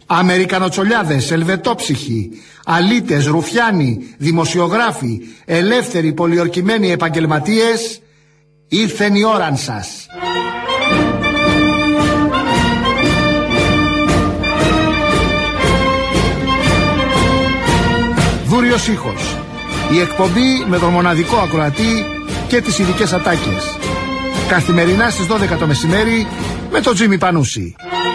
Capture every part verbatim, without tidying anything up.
Αμερικανοτσολιάδες, ελβετόψυχοι, αλήτες, ρουφιάνοι, δημοσιογράφοι, ελεύθεροι πολιορκημένοι επαγγελματίες, ήρθεν η ώραν σας. Δούριος ήχος. Η εκπομπή με τον μοναδικό ακροατή και τις ειδικές ατάκες. Καθημερινά στις δώδεκα το μεσημέρι με τον Τζίμι Πανούση.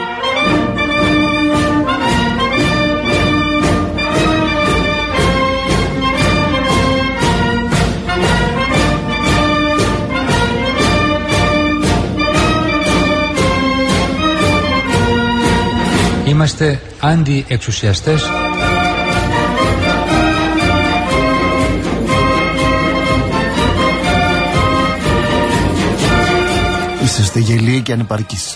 Είμαστε αντιεξουσιαστές. Είσαστε γελοί και ανεπαρκείς.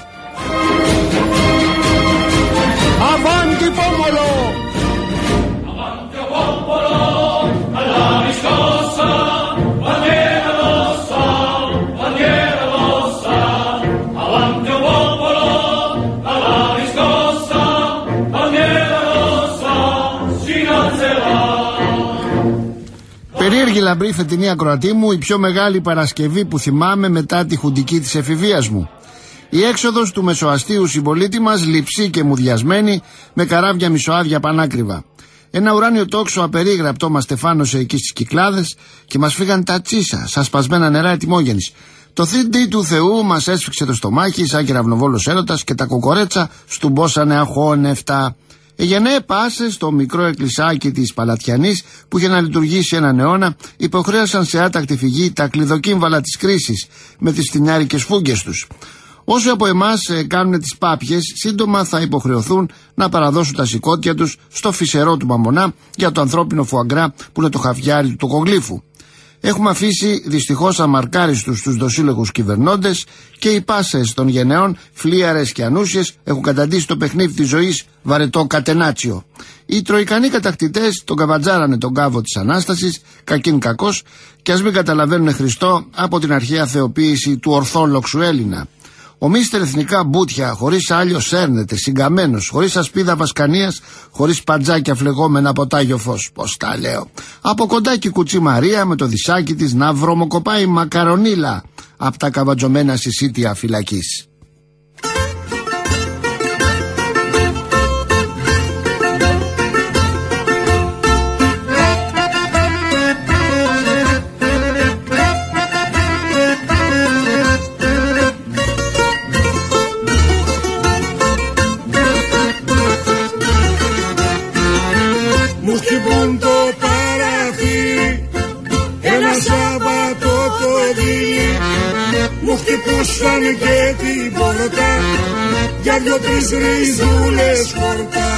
Αβάντι Πόμπολο! Avanti Popolo, alla riscossa, bandiera rossa, bandiera rossa. Avanti Popolo, alla riscossa, bandiera rossa, si alzerà. Περίεργη λαμπρή φετινή ακροατή μου, η πιο μεγάλη Παρασκευή που θυμάμαι μετά τη χουντική της εφηβείας μου. Η έξοδος του μεσοαστίου συμπολίτη μας, λειψή και μουδιασμένη, με καράβια μισοάδια πανάκριβα. Ένα ουράνιο τόξο απερίγραπτο μας στεφάνωσε εκεί στις Κυκλάδες και μας φύγαν τα τσίσα, σαν σπασμένα νερά ετοιμόγενης. Το θρι ντι του Θεού μας έσφιξε το στομάχι σαν κεραυνοβόλος έρωτας και τα κοκορέτσα στουμπόσανε αχώνευτα. Εγενέ πάσε στο μικρό εκκλησάκι της Παλατιανής που είχε να λειτουργήσει έναν αιώνα, υποχρέωσαν σε άτακτη φυγή τα κλειδοκύμβαλα της κρίσης με τις φτηνιάρικες φούγκες τους. Όσοι από εμάς ε, κάνουν τις πάπιες, σύντομα θα υποχρεωθούν να παραδώσουν τα σηκώτια τους στο φυσερό του Μαμονά για το ανθρώπινο φουαγκρά που είναι το χαβιάρι του τοκογλύφου. Έχουμε αφήσει δυστυχώς αμαρκάριστους τους δοσύλλογους κυβερνώντες και οι πάσες των γενναιών, φλίαρες και ανούσιες, έχουν καταντήσει το παιχνίδι της ζωής βαρετό κατενάτσιο. Οι τροϊκανοί κατακτητές τον καβατζάρανε τον κάβο της Ανάστασης, κακήν κακός, και ας μην καταλαβαίνουν Χριστό από την αρχαία θεοποίηση του ορθόλοξου Έλληνα. Ο μίστερ εθνικά μπούτια, χωρίς άλιο σέρνεται, συγκαμμένος, χωρίς ασπίδα βασκανίας, χωρίς παντζάκια φλεγόμενα από τάγιο φως. Πώς τα λέω. Από κοντά και η κουτσή Μαρία με το δισάκι της να βρωμοκοπάει μακαρονίλα από τα καβατζωμένα συσίτια φυλακής. Μου χτυπούσαν και την πόρτα για δυο-τρεις ριζούλες χόρτα.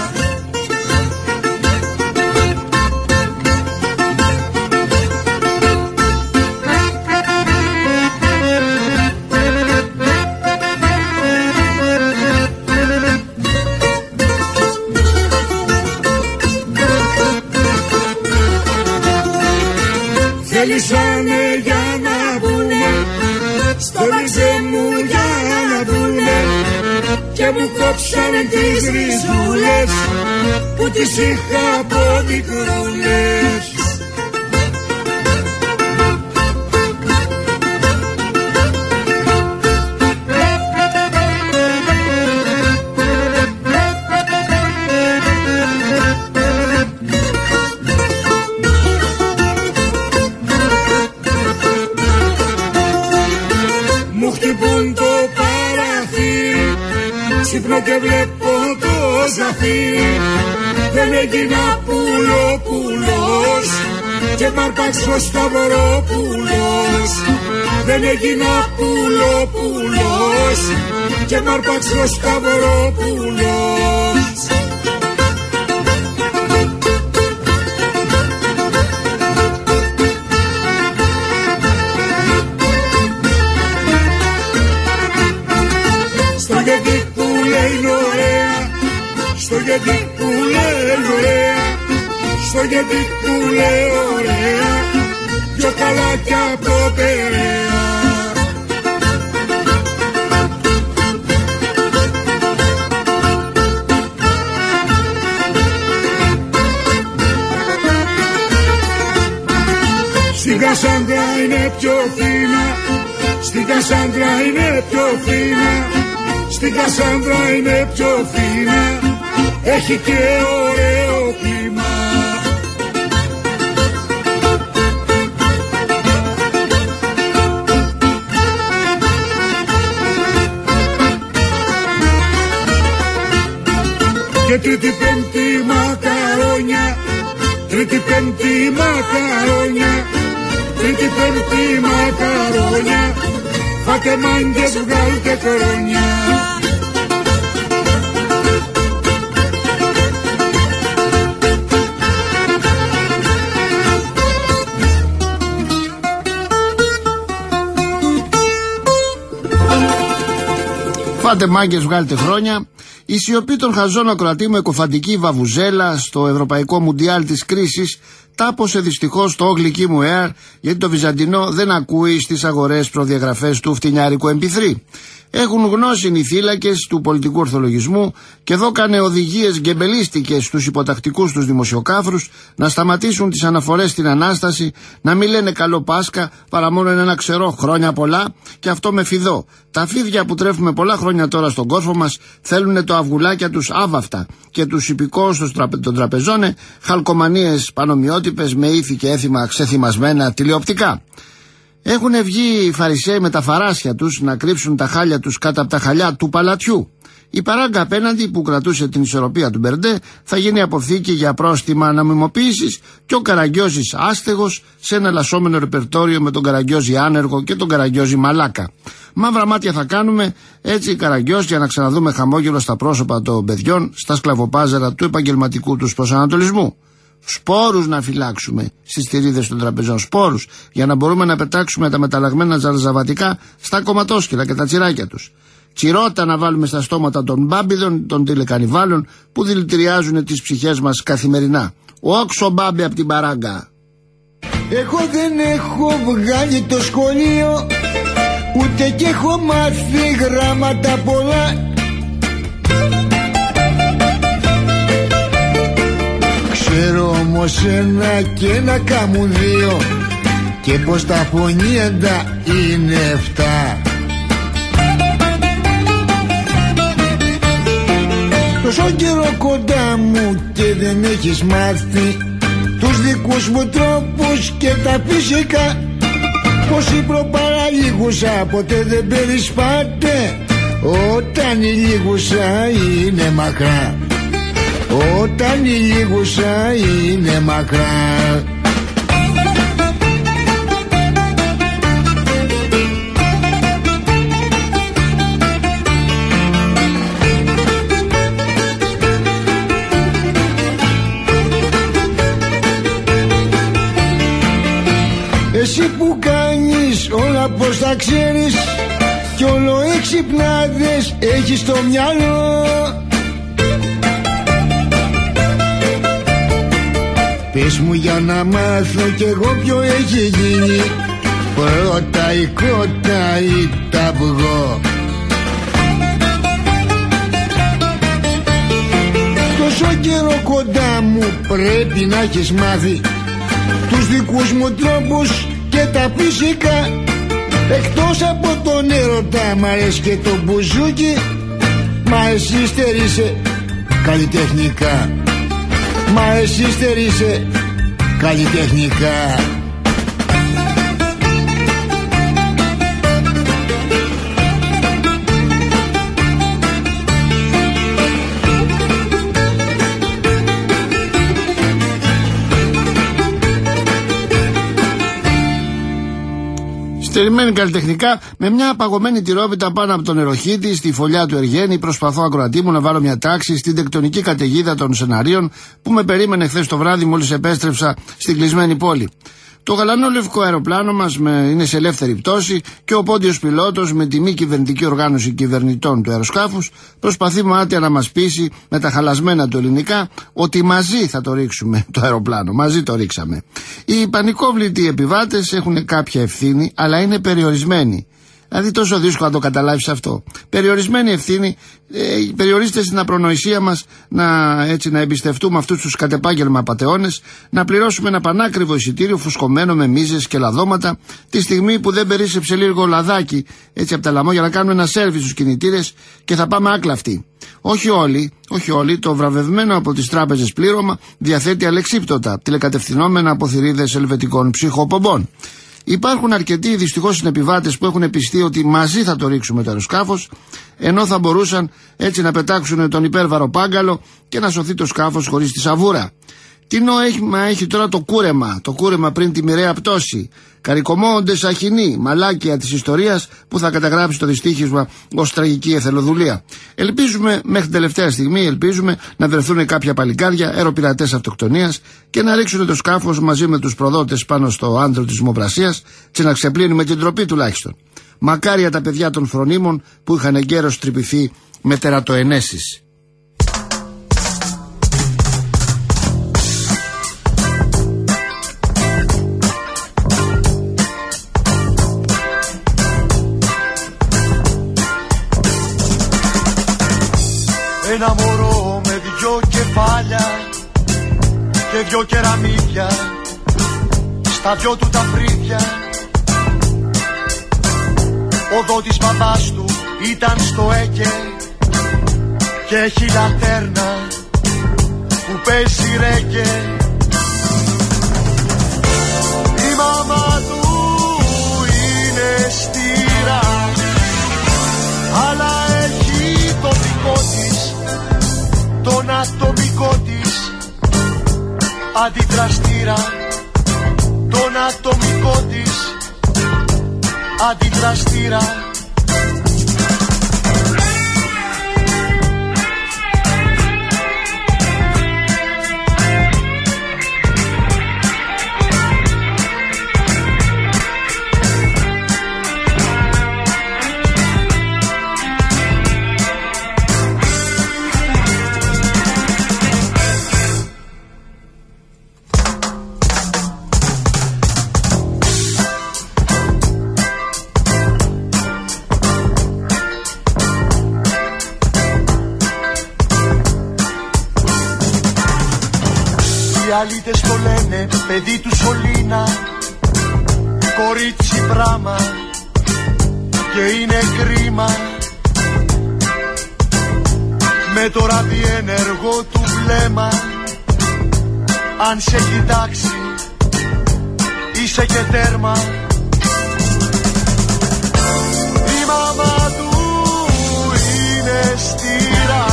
Θέλησανε για να πούνε στο μεξέ μου για να πούνε και μου κόψανε τις ριζούλες που τις είχα από μικρούλες. Ξύπνω και βλέπω το ζαφύρι, δεν έγινα πουλο-πουλος και μ' αρπάξει ο Σταυρόπουλος. Δεν έγινα πουλο-πουλος και μ' αρπάξει ο Σταυρόπουλος. Στο γιατί που λέει ωραία, στο γιατί που λέει ωραία, στο γιατί που λέει ωραία, πιο καλά κι από το Περαία. Κασάνδρα είναι πιο φίνα, στην Κασάνδρα είναι πιο φίνα, στην Κασάνδρα είναι πιο φίνα, έχει και ωραίο κλίμα. Και τρίτη πέμπτη μακαρόνια, τρίτη πέμπτη μακαρόνια, τρίτη πέμπτη μακαρόνια, φάτε μάγκες βγάλτε χρόνια. Φάτε μάγκες βγάλτε χρόνια. Η σιωπή των χαζών ακροατή με εκοφαντική βαβουζέλα στο Ευρωπαϊκό Μουντιάλ της κρίσης τάπωσε δυστυχώς το γλυκί μου air, γιατί το Βυζαντινό δεν ακούει στις αγορές προδιαγραφές του φτηνιάρικου εμ πι θρι. Έχουν γνώση οι θύλακες του πολιτικού ορθολογισμού και εδώ κάνε οδηγίες γκεμπελίστικες στους υποτακτικούς τους δημοσιοκάφρους να σταματήσουν τις αναφορές στην Ανάσταση, να μην λένε καλό Πάσχα παρά μόνο ένα ξερό χρόνια πολλά, και αυτό με φιδό. Τα φίδια που τρέφουμε πολλά χρόνια τώρα στον κόρφο μας θέλουν το αυγουλάκια τους άβαυτα και τους υπηκόους των τραπεζών χαλκομανίες πανομοιότυπες με ήθη και έθιμα ξεθυμασμένα τηλεοπτικά. Έχουν βγει οι Φαρισαίοι με τα φαράσια τους να κρύψουν τα χάλια τους κάτω από τα χαλιά του παλατιού. Η παράγκα απέναντι που κρατούσε την ισορροπία του Μπερντέ θα γίνει αποθήκη για πρόστιμα αναμιμοποίησης και ο Καραγκιόζης άστεγος σε ένα λασσόμενο ρεπερτόριο με τον Καραγκιόζη άνεργο και τον Καραγκιόζη μαλάκα. Μαύρα μάτια θα κάνουμε έτσι οι Καραγκιόζοι για να ξαναδούμε χαμόγελο στα πρόσωπα των παιδιών στα σκλαβοπάζαρα του επαγγελματικού τους προσανατολισμού. Σπόρους να φυλάξουμε στις θηρίδες των τραπεζών, σπόρους, για να μπορούμε να πετάξουμε τα μεταλλαγμένα ζαρζαβατικά στα κομματόσκυλα και τα τσιράκια τους. Τσιρότα να βάλουμε στα στόματα των μπάμπιδων, των τηλεκανιβάλων που δηλητηριάζουν τις ψυχές μας καθημερινά. Όξο μπάμπι από την παράγκα. Εγώ δεν έχω βγάλει το σχολείο, ούτε και έχω μάθει γράμματα πολλά. Ξέρω όμως ένα και ένα κάμουν δύο, και πως τα φωνήεντα είναι εφτά. Τόσο καιρό κοντά μου και δεν έχεις μάθει τους δικούς μου τρόπους και τα φυσικά, πως η προπαραλίγουσα ποτέ δεν περισπάται όταν η λίγουσα είναι μακρά. Όταν η λίγουσα είναι μακρά. Εσύ που κάνεις όλα πως τα ξέρεις κι όλο έξυπνάδες έχεις στο μυαλό, πες μου για να μάθω κι εγώ ποιο έχει γίνει, πρώτα η κότα ή τ' αυγό. Τόσο καιρό κοντά μου πρέπει να έχεις μάθει τους δικούς μου τρόπους και τα φυσικά. Εκτός από τον έρωτα μ' αρέσει και το μπουζούκι, μα εσύ στερείσαι καλλιτεχνικά. Μα εσύ στερείσαι καλλιτεχνικά. Στερημένη καλλιτεχνικά, με μια απαγωμένη τυρόπιτα πάνω από τον νεροχύτη, στη φωλιά του Εργένη, προσπαθώ ακροατή μου να βάλω μια τάξη στην τεκτονική καταιγίδα των σεναρίων που με περίμενε χθες το βράδυ μόλις επέστρεψα στην κλεισμένη πόλη. Το γαλανό λευκό αεροπλάνο μας είναι σε ελεύθερη πτώση και ο πόντιος πιλότος με τη μη κυβερνητική οργάνωση κυβερνητών του αεροσκάφους προσπαθεί μάτια να μας πείσει με τα χαλασμένα του ελληνικά ότι μαζί θα το ρίξουμε το αεροπλάνο, μαζί το ρίξαμε. Οι πανικόβλητοι επιβάτες έχουν κάποια ευθύνη, αλλά είναι περιορισμένοι. Δηλαδή τόσο δύσκολο να το καταλάβεις αυτό. Περιορισμένη ευθύνη, ε, περιορίστε στην απρονοησία μας να, έτσι, να εμπιστευτούμε αυτούς τους κατεπάγγελμα απατεώνες, να πληρώσουμε ένα πανάκριβο εισιτήριο φουσκωμένο με μίζες και λαδώματα, τη στιγμή που δεν περίσσεψε λίγο λαδάκι έτσι από τα λαμόγια να κάνουμε ένα σέρβι στους κινητήρες και θα πάμε άκλαυτοι. Όχι όλοι, όχι όλοι, το βραβευμένο από τις τράπεζες πλήρωμα διαθέτει αλεξίπτωτα τηλεκατευθυνόμενα από θηρίδες ελβετικών ψυχοπομπών. Υπάρχουν αρκετοί δυστυχώς συνεπιβάτες που έχουν πιστεί ότι μαζί θα το ρίξουμε το αεροσκάφος, ενώ θα μπορούσαν έτσι να πετάξουν τον υπέρβαρο πάγκαλο και να σωθεί το σκάφος χωρίς τη σαβούρα. Τι νόημα έχει τώρα το κούρεμα, το κούρεμα πριν τη μοιραία πτώση. Καρικομώντες αχινοί, μαλάκια της ιστορίας που θα καταγράψει το δυστύχισμα ως τραγική εθελοδουλία. Ελπίζουμε μέχρι την τελευταία στιγμή, ελπίζουμε να βρεθούν κάποια παλικάρια, αεροπειρατές αυτοκτονίας και να ρίξουν το σκάφος μαζί με τους προδότες πάνω στο άντρο της δημοπρασίας και να ξεπλύνουμε την τροπή τουλάχιστον. Μακάρια τα παιδιά των φρονίμων που είχαν εγκαίρως τρυπηθεί με τερατοενέσεις. Ένα μωρό με δυο κεφάλια και δυο κεραμίδια στα δυο του τα φρύδια. Ο δότης παπάς του ήταν στο ΕΚΕ και έχει λατέρνα που παίζει ρέγγε. Η μαμά του είναι στήρα, αλλά έχει το δικό της, τον ατομικό της αντιδραστήρα, τον ατομικό της αντιδραστήρα. Οι αλήτες το λένε παιδί του σωλήνα, κορίτσι πράμα και είναι κρίμα. Με το ραδιενεργό του βλέμμα, αν σε κοιτάξει είσαι και τέρμα. Η μαμά του είναι στήρα,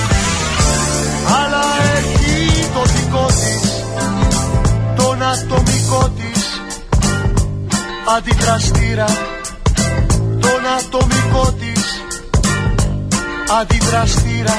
αλλά έχει το δικό της, τον ατομικό της αντιδραστήρα, τον ατομικό της αντιδραστήρα.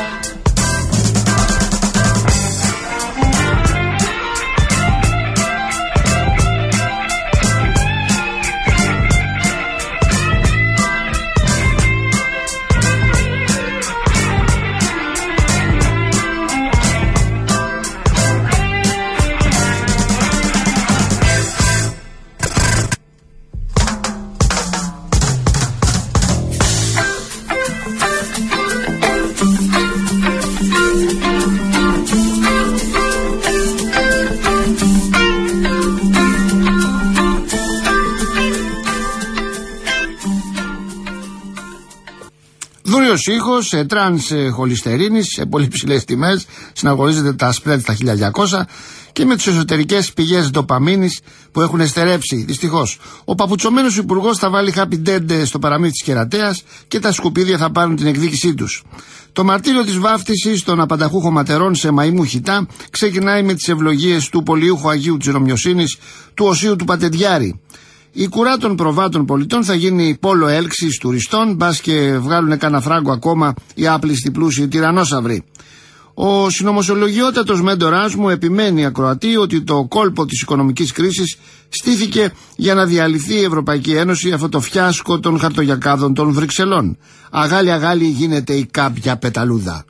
Δούριος ήχος σε τρανς χολυστερίνης σε πολύ ψηλές τιμές, συναγωνίζεται τα σπρέντ στα χίλια διακόσια και με τις εσωτερικές πηγές ντοπαμίνης που έχουν εστερέψει δυστυχώς. Ο παπουτσωμένος υπουργός θα βάλει happy dead στο παραμύθι της κερατέας και τα σκουπίδια θα πάρουν την εκδίκησή τους. Το μαρτύριο της βάφτισης των απανταχούχων ματερών σε μαϊμού χιτά ξεκινάει με τις ευλογίες του πολιούχου Αγίου της Ρωμιοσύνης, του Οσίου του Πατεντιάρη. Η κουρά των προβάτων πολιτών θα γίνει πόλο έλξης τουριστών, μπας και βγάλουν κανένα φράγκο ακόμα οι άπλιστοι πλούσιοι τυρανόσαυροι. Ο συνωμοσιολογιότατος μέντορας μου επιμένει ακροατή ότι το κόλπο της οικονομικής κρίσης στήθηκε για να διαλυθεί η Ευρωπαϊκή Ένωση, αυτό το φιάσκο των χαρτογιακάδων των Βρυξελών. Αγάλι αγάλι γίνεται η κάποια πεταλούδα.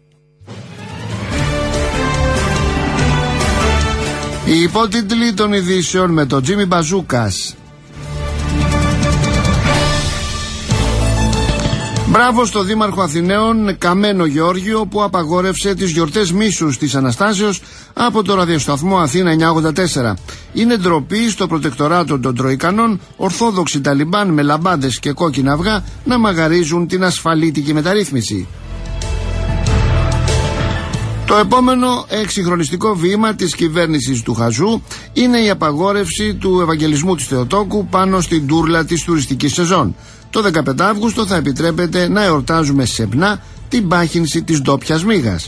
Οι υπότιτλοι των ειδήσεων με τον Τζίμι Μπαζούκας. Μπράβο στο Δήμαρχο Αθηναίων Καμένο Γεώργιο που απαγόρευσε τις γιορτές μίσους της Αναστάσεως από το ραδιοσταθμό Αθήνα εννιακόσια ογδόντα τέσσερα. Είναι ντροπή στο προτεκτοράτο των Τροϊκανών ορθόδοξοι Ταλιμπάν με λαμπάντες και κόκκινα αυγά να μαγαρίζουν την ασφαλίτικη μεταρρύθμιση. Το επόμενο εξυγχρονιστικό βήμα της κυβέρνησης του Χαζού είναι η απαγόρευση του Ευαγγελισμού της Θεοτόκου πάνω στην τούρλα της τουριστικής σεζόν. Το δεκαπέντε Αυγούστου θα επιτρέπεται να εορτάζουμε σεμνά την πάχυνση της ντόπιας μύγας.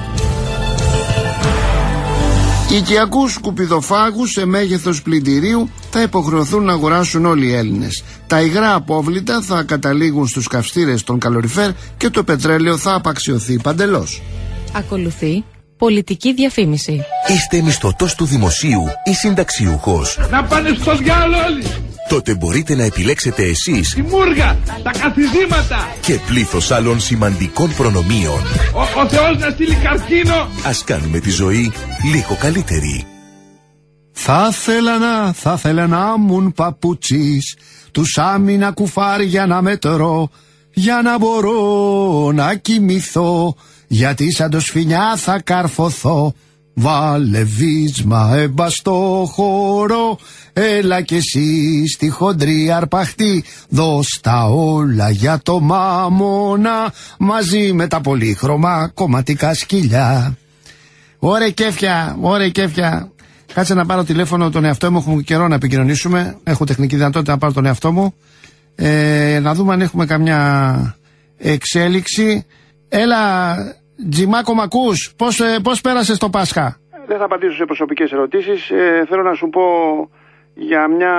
Οικιακούς σκουπιδοφάγους σε μέγεθος πλυντηρίου θα υποχρεωθούν να αγοράσουν όλοι οι Έλληνες. Τα υγρά απόβλητα θα καταλήγουν στους καυστήρες των καλοριφέρ και το πετρέλαιο θα απαξιωθεί παντελώς. Ακολουθεί πολιτική διαφήμιση. Είστε μισθωτός του δημοσίου ή συνταξιούχος? Να πάνε στο διάλογο όλοι! Τότε μπορείτε να επιλέξετε εσείς Τη μούργα, τα καθιδήματα και πλήθος άλλων σημαντικών προνομίων. Ο, ο Θεός να στείλει καρκίνο. Ας κάνουμε τη ζωή λίγο καλύτερη. Θα θέλα να, θα θέλα να μουν παπούτσις, τους άμυνα κουφάρια να μετρώ, για να μπορώ να κοιμηθώ, γιατί σαν το σφινιά θα καρφωθώ. Βάλε βίσμα έμπα στο χώρο, έλα κι εσύ στη χοντρή αρπαχτή, δώσ' τα όλα για το μάμονα, μαζί με τα πολύχρωμα κομματικά σκυλιά. Ωραία κέφια, ωραία κέφια. Κάτσε να πάρω τηλέφωνο τον εαυτό μου, έχουμε καιρό να επικοινωνήσουμε, έχω τεχνική δυνατότητα να πάρω τον εαυτό μου, ε, να δούμε αν έχουμε καμιά εξέλιξη. Έλα... Τζιμάκο, μ' ακούς? Πώς, ε, πώς πέρασες το Πάσχα? Δεν θα απαντήσω σε προσωπικές ερωτήσεις. Ε, θέλω να σου πω για μια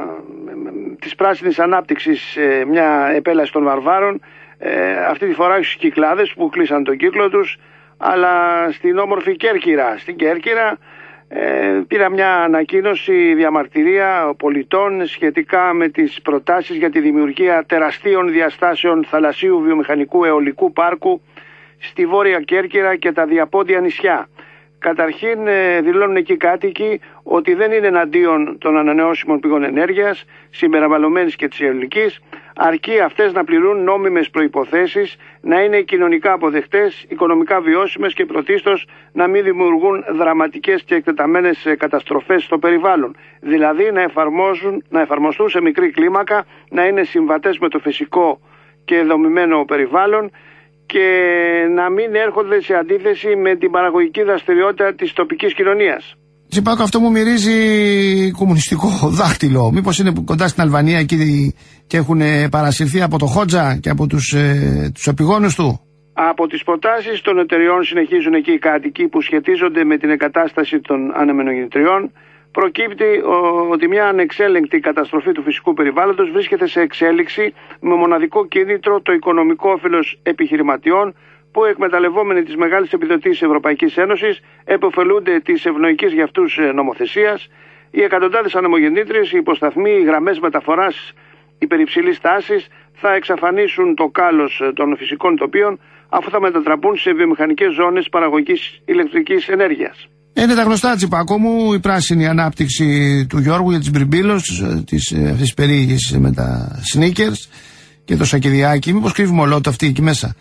της πράσινης ανάπτυξης, ε, μια επέλαση των βαρβάρων. Ε, αυτή τη φορά στους Κυκλάδες που κλείσαν τον κύκλο τους, αλλά στην όμορφη Κέρκυρα. Στην Κέρκυρα ε, πήρα μια ανακοίνωση, διαμαρτυρία πολιτών σχετικά με τις προτάσεις για τη δημιουργία τεραστίων διαστάσεων θαλασσίου βιομηχανικού αιωλικού πάρκου στη Βόρεια Κέρκυρα και τα διαπόντια νησιά. Καταρχήν δηλώνουν εκεί κάτοικοι ότι δεν είναι εναντίον των ανανεώσιμων πηγών ενέργειας, συμπεριλαμβανομένης και της αιωλικής, αρκεί αυτές να πληρούν νόμιμες προϋποθέσεις, να είναι κοινωνικά αποδεκτές, οικονομικά βιώσιμες και πρωτίστως να μην δημιουργούν δραματικές και εκτεταμένες καταστροφές στο περιβάλλον. Δηλαδή να, εφαρμόζουν, να εφαρμοστούν σε μικρή κλίμακα, να είναι συμβατές με το φυσικό και δομημένο περιβάλλον και να μην έρχονται σε αντίθεση με την παραγωγική δραστηριότητα της τοπικής κοινωνίας. Τσιπάκο, αυτό μου μυρίζει κομμουνιστικό δάχτυλο. Μήπως είναι κοντά στην Αλβανία εκεί και έχουν παρασυρθεί από το Χότζα και από τους, ε, τους επιγόνους του? Από τις προτάσεις των εταιριών συνεχίζουν εκεί οι κάτοικοι που σχετίζονται με την εγκατάσταση των ανεμενογεννητριών. Προκύπτει ότι μια ανεξέλεγκτη καταστροφή του φυσικού περιβάλλοντος βρίσκεται σε εξέλιξη με μοναδικό κίνητρο το οικονομικό όφελος επιχειρηματιών που, εκμεταλλευόμενοι τις μεγάλες επιδοτήσεις Ευρωπαϊκής Ένωσης, επωφελούνται της ευνοϊκής για αυτούς νομοθεσίας. Οι εκατοντάδες ανεμογεννήτριες, οι υποσταθμοί, οι γραμμές μεταφοράς υπερυψηλής τάσης θα εξαφανίσουν το κάλος των φυσικών τοπίων, αφού θα μετατραπούν σε βιομηχανικές ζώνες παραγωγής ηλεκτρικής ενέργειας. Είναι τα γνωστά, Τσιπάκο μου, η πράσινη ανάπτυξη του Γιώργου για τις Μπριμπίλος, της, αυτής της περίεργης με τα σνίκερς και το σακιδιάκι. Μήπως κρύβουμε όλο το αυτή εκεί μέσα?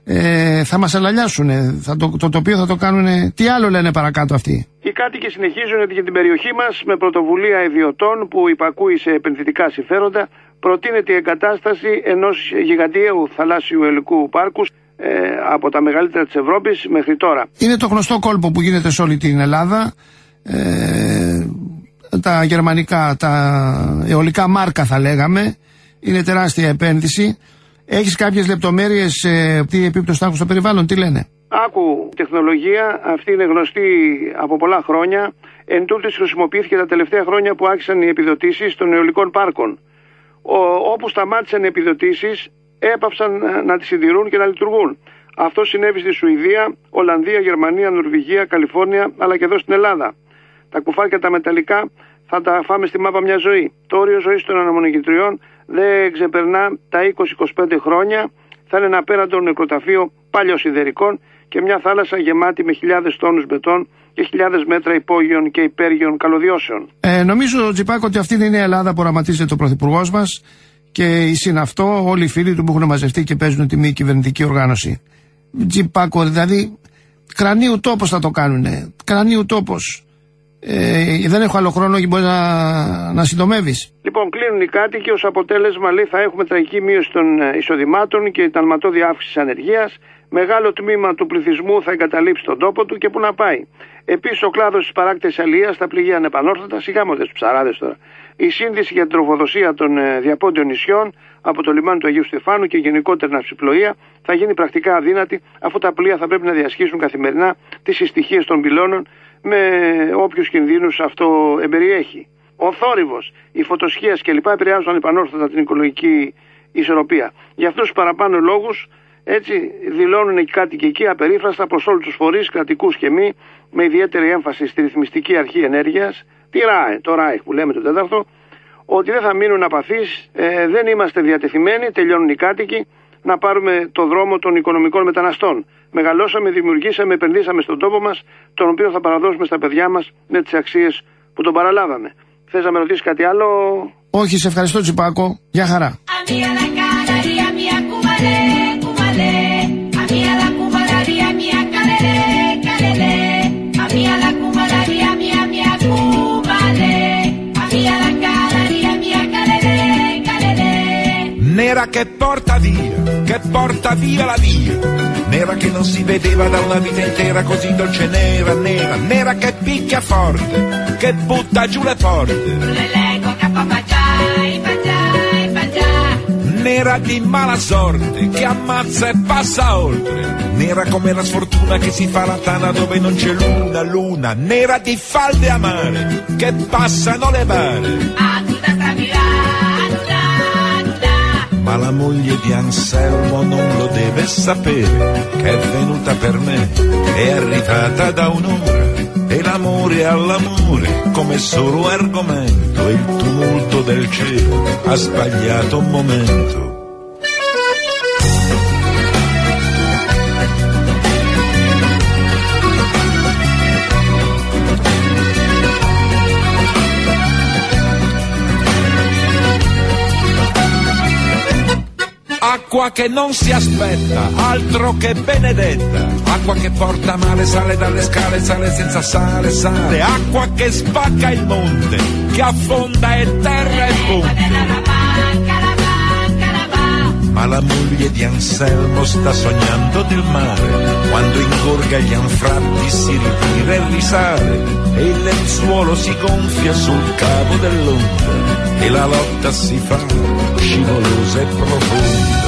Ε, θα μας αλαλιάσουνε, θα το, το τοπίο θα το κάνουνε. Τι άλλο λένε παρακάτω αυτοί? Οι κάτοικοι συνεχίζουν για την περιοχή μας με πρωτοβουλία ιδιωτών που υπακούει σε επενδυτικά συμφέροντα. Προτείνεται η εγκατάσταση ενός γιγαντιαίου θαλάσσιου αιωλικού πάρκου ε, από τα μεγαλύτερα της Ευρώπης μέχρι τώρα. Είναι το γνωστό κόλπο που γίνεται σε όλη την Ελλάδα. Ε, τα γερμανικά, τα αιωλικά μάρκα θα λέγαμε. Είναι τεράστια επένδυση. Έχεις κάποιες λεπτομέρειες ε, τι επίπτωση θα έχουν στο περιβάλλον, τι λένε? Άκου, τεχνολογία αυτή είναι γνωστή από πολλά χρόνια. Εν τούτης χρησιμοποιήθηκε τα τελευταία χρόνια που άρχισαν οι επιδοτήσεις των αιωλικών πάρκων. Ο, όπου σταμάτησαν οι επιδοτήσεις, έπαυσαν να τις συντηρούν και να λειτουργούν. Αυτό συνέβη στη Σουηδία, Ολλανδία, Γερμανία, Νορβηγία, Καλιφόρνια, αλλά και εδώ στην Ελλάδα. Τα κουφάρια τα μεταλλικά θα τα φάμε στη μάπα μια ζωή. Το όριο ζωής των ανεμογεννητριών δεν ξεπερνά τα είκοσι με είκοσι πέντε χρόνια. Θα είναι ένα απέραντο νεκροταφείο παλιοσιδερικών και μια θάλασσα γεμάτη με χιλιάδες τόνους μπετών και χιλιάδες μέτρα υπόγειων και υπέργειων καλωδιώσεων. Ε, νομίζω, Τζιπάκο, ότι αυτή είναι η νέα Ελλάδα που οραματίζεται ο Πρωθυπουργός μας και η συν αυτό όλοι οι φίλοι του που έχουν μαζευτεί και παίζουν τη μη κυβερνητική οργάνωση. Τζιπάκο, δηλαδή, κρανίου τόπος θα το κάνουνε. Κρανίου τόπος. Ε, δεν έχω άλλο χρόνο και μπορεί να, να συντομεύεις. Λοιπόν, κλείνουν οι κάτοικοι. Ως αποτέλεσμα, λέει, θα έχουμε τραγική μείωση των εισοδημάτων και ταλματώδη αύξηση ανεργίας. Μεγάλο τμήμα του πληθυσμού θα εγκαταλείψει τον τόπο του και πού να πάει. Επίσης, ο κλάδος της παράκτης αλίας θα πληγεί ανεπανόρθωτα. Σιγά μου τους ψαράδες τώρα. Η σύνδεση για την τροφοδοσία των διαπόντιων νησιών από το λιμάνι του Αγίου Στεφάνου και γενικότερα ναυσιπλοεία θα γίνει πρακτικά αδύνατη, αφού τα πλοία θα πρέπει να διασχίσουν καθημερινά τις συστοιχίες των πυλώνων με όποιους κινδύνους αυτό εμπεριέχει. Ο θόρυβος, η φωτοσχέση κλπ. Επηρεάζουν ανεπανόρθωτα την οικολογική ισορροπία. Για αυτούς τους παραπάνω λόγους, έτσι δηλώνουν οι κάτοικοι εκεί απερίφραστα προς όλους τους φορείς, κρατικούς και μη, με ιδιαίτερη έμφαση στη ρυθμιστική αρχή ενέργειας, τη ΡΑΕ, το ΡΑΕ που λέμε το τέταρτο, ότι δεν θα μείνουν απαθείς, ε, δεν είμαστε διατεθειμένοι, τελειώνουν οι κάτοικοι, να πάρουμε το δρόμο των οικονομικών μεταναστών. Μεγαλώσαμε, δημιουργήσαμε, επενδύσαμε στον τόπο μας, τον οποίο θα παραδώσουμε στα παιδιά μας με τις αξίες που τον παραλάβαμε. Θες να με ρωτήσεις κάτι άλλο? Όχι, σε ευχαριστώ Τσιπάκο. Γεια χαρά. Nera che porta via, che porta via la via, nera che non si vedeva da una vita intera, così dolce nera, nera, nera che picchia forte, che butta giù le porte, nera di mala sorte, che ammazza e passa oltre, nera come la sfortuna che si fa la tana dove non c'è luna, luna, nera di falde amare, che passano le bare. Ma la moglie di Anselmo non lo deve sapere, che è venuta per me, è arrivata da un'ora, e l'amore all'amore come solo argomento, e il tumulto del cielo ha sbagliato un momento. Acqua che non si aspetta, altro che benedetta, acqua che porta male, sale dalle scale, sale senza sale, sale, acqua che spacca il monte, che affonda e terra e ponte. Ma la moglie di Anselmo sta sognando del mare, quando ingorga gli anfratti si ritira e risale, e il lenzuolo si gonfia sul cavo dell'onda, e la lotta si fa scivolosa e profonda.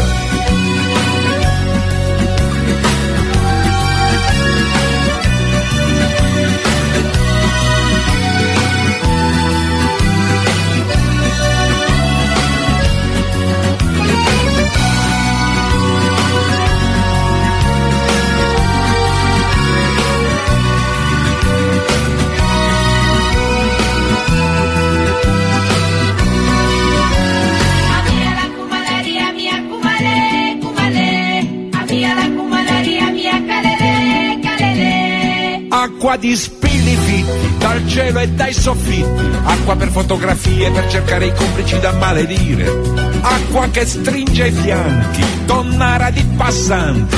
Acqua di spilli fitti dal cielo e dai soffitti, acqua per fotografie, per cercare i complici da maledire, acqua che stringe i fianchi, tonnara di passanti.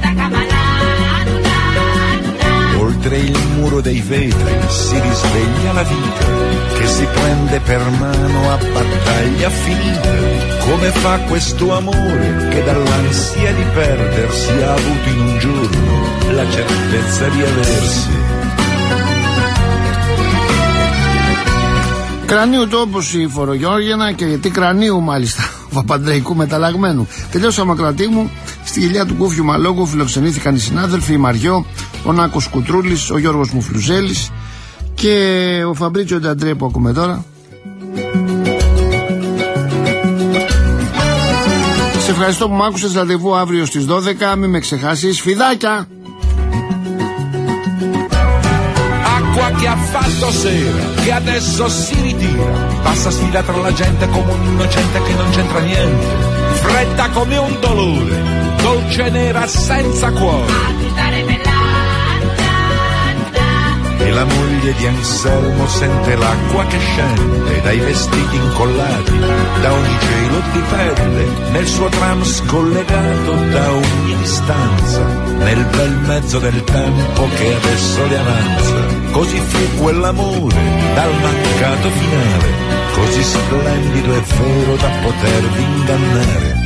Oltre il muro dei vetri si risveglia la vita, che si prende per mano a battaglia finita. Come fa questo amore che dall'ansia di perdersi ha avuto in un giorno la certezza di aversi. Κρανίου τόπος η Φορογιώργιανα, και γιατί κρανίου μάλιστα, παπαντρεϊκού μεταλλαγμένου. Τελειώσαμε, κρατή μου. Στη γυλιά του Κούφιου Μαλόγου φιλοξενήθηκαν οι συνάδελφοι, η Μαριό, ο Νάκος Κουτρούλης, ο Γιώργος Μουφλουζέλης και ο Φαμπρίτσιο Νταντρέ που ακούμε τώρα. Σε ευχαριστώ που μ' άκουσες. Ραντεβού αύριο στις δώδεκα. Μην με ξεχάσεις. Φιδάκια! Acqua che ha fatto sera, che adesso si ritira, passa sfida tra la gente come un innocente che non c'entra niente, fredda come un dolore, dolce nera senza cuore. E la moglie di Anselmo sente l'acqua che scende dai vestiti incollati, da ogni cielo di pelle, nel suo tram scollegato da ogni distanza, nel bel mezzo del tempo che adesso le avanza. Così fu quell'amore dal mancato finale, così splendido e vero da potervi ingannare.